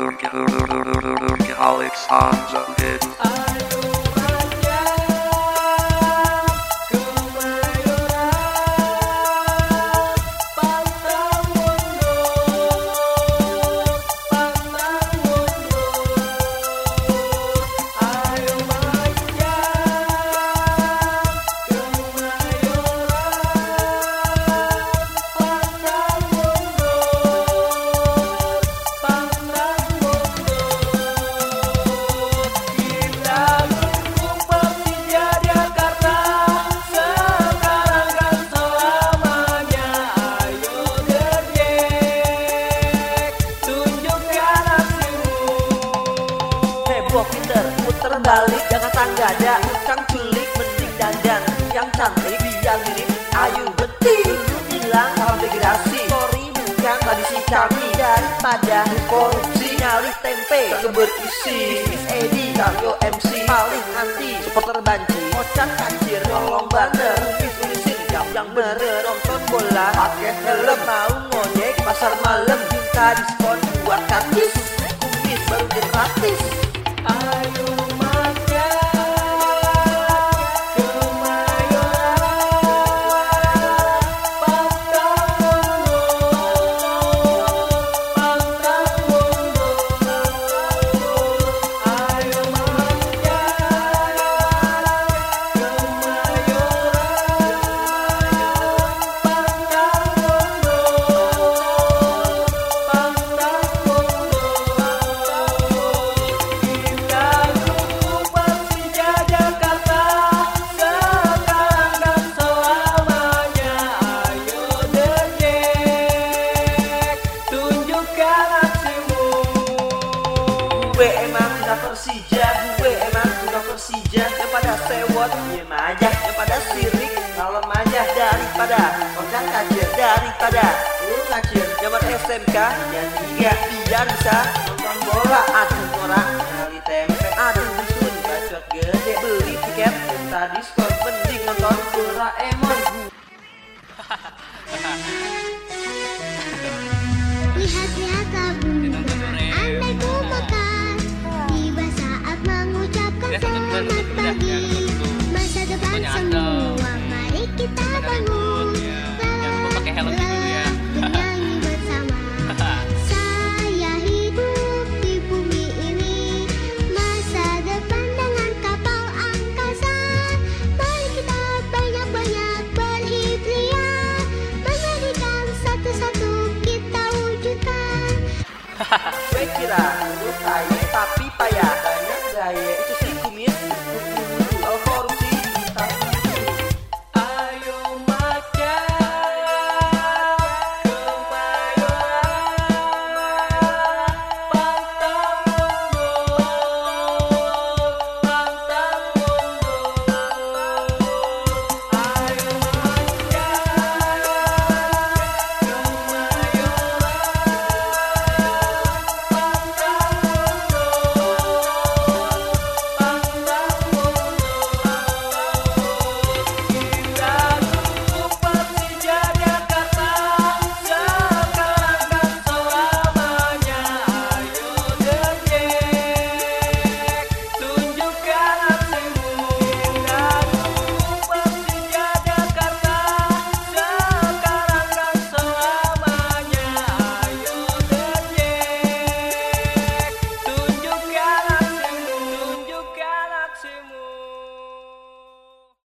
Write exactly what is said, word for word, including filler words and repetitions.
Alexander. Pinter, puter balik, jangan tanggada. Kang culik, mending dandan. Yang cantik, biar mirip ayu beting. Bilang salam degradasi, sorry bukan tradisi kami. Daripada korupsi, nyari tempe gak berisi. Bisnis Edi, Karyo M C, paling anti supporter banci. Kocak kacir, nolong banner. Tulis-tulisin jam yang bener. Nonton bola, pakai helm. Mau ngojek pasar malam, minta diskon buat kartis. Kumis baru gratis. Ayo makan Kemayoran, pantang mundur, pantang mundur. Ayo makan Kemayoran, pantang mundur, pantang mundur. Gue emang sudah Persija, gue emang sudah Persija. Yang pada sewot, diem aja. Yang pada sirik, kalem aja. Daripada kocak kacir, daripada lu kacir. Zaman S M K, ya tiga. Biar bisa nonton bola. Aduh norak, kali tempe. Aduh dusun, bacot gede. Beli tiket, minta diskon. Mending nonton Doraemon. Lihat-lihatlah bunda, andai ku mekar. Tiba saat mengucapkan selamat pagi. Masa depan semua, mari kita bangun.